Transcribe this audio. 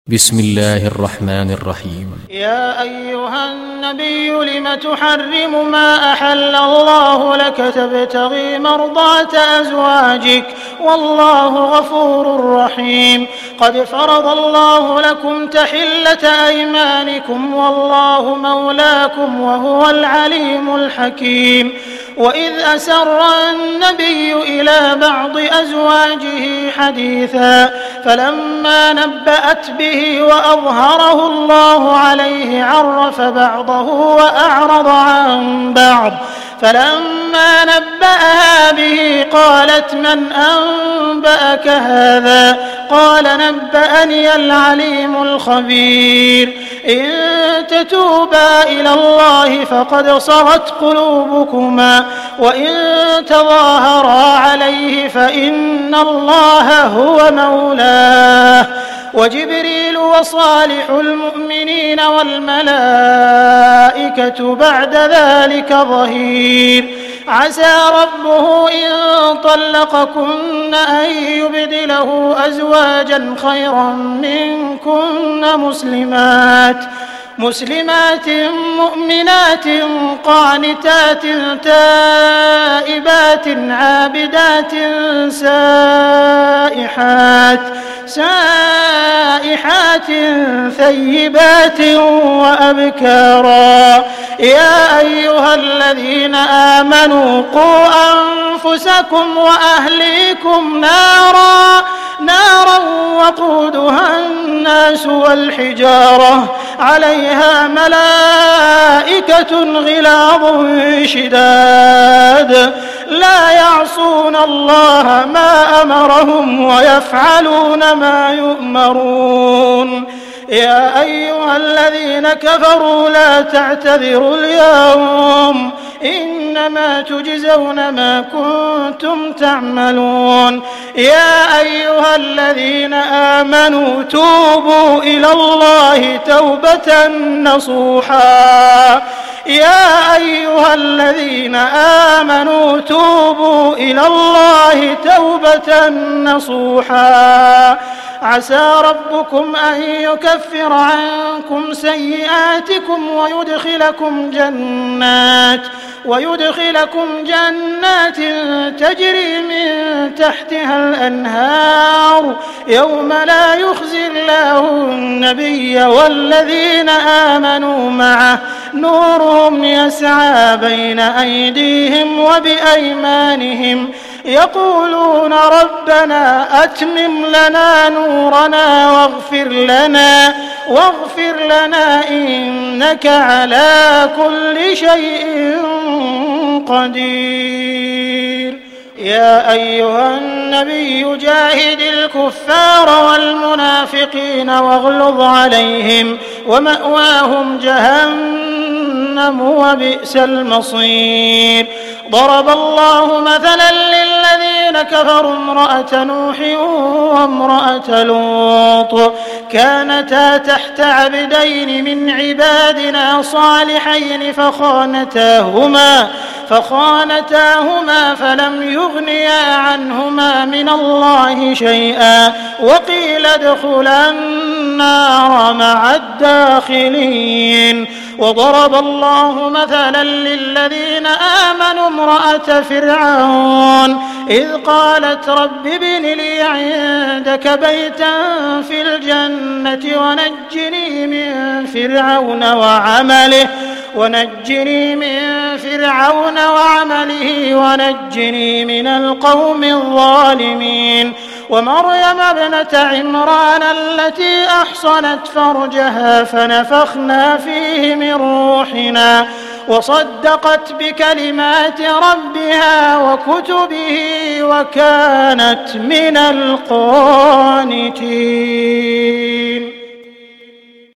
بسم الله الرحمن الرحيم. يا أيها النبي لم تحرم ما أحل الله لك تبتغي مرضات أزواجك والله غفور رحيم. قد فرض الله لكم تحلة أيمانكم والله مولاكم وهو العليم الحكيم. وإذ أسر النبي إلى بعض أزواجه حديثا فلما نبأت به وأظهره الله عليه عرف بعضه وأعرض عن بعض. فلما نبأها به قالت من أنبأك هذا؟ قال نبأني العليم الخبير. إن تتوبا إلى الله فقد صغت قلوبكما وإن تظاهرا عليه فإن الله هو مولاه وجبريل وصالح المؤمنين والملائكة بعد ذلك ظهير. عسى ربه إن طلقكن أن يبدله أزواجا خيرا منكن مسلمات مؤمنات قانتات تائبات عابدات سائحات ثيبات وأبكارا. يا أيها الذين آمنوا قوا أنفسكم وأهليكم نارا وقودها الناس والحجارة عليها ملائكة غلاظ شداد لا يعصون الله ما أمرهم ويفعلون ما يؤمرون. يا أيها الذين كفروا لا تعتذروا اليوم إنما تجزون ما كنتم تعملون. يا أيها الذين آمنوا توبوا إلى الله توبة نصوحا. يا أيها الذين آمنوا توبوا إلى الله توبة نصوحا. عسى ربكم أن يكفر عنكم سيئاتكم ويدخلكم جنات تجري من تحتها الأنهار يوم لا يخزي الله النبي والذين آمنوا معه نورهم يسعى بين أيديهم وبأيمانهم يقولون ربنا أتمم لنا نورنا واغفر لنا إنك على كل شيء قدير. يا أيها النبي جاهد الكفار والمنافقين واغلظ عليهم ومأواهم جهنم وبئس المصير. ضرب الله مثلا للذين كفروا امرأة نوح وامرأة لوط كانتا تحت عبدين من عبادنا صالحين فخانتاهما فلم يغنيا عنهما من الله شيئا وقيل ادخلا النار مع الداخلين. وضرب الله مثلا للذين آمنوا امرأة فرعون إذ قالت رب ابن لي عندك بيتا في الجنة ونجني من فرعون وعمله ونجني من القوم الظالمين. ومريم ابنة عمران التي أحصنت فرجها فنفخنا فيه من روحنا وصدقت بكلمات ربها وكتبه وكانت من القانتين.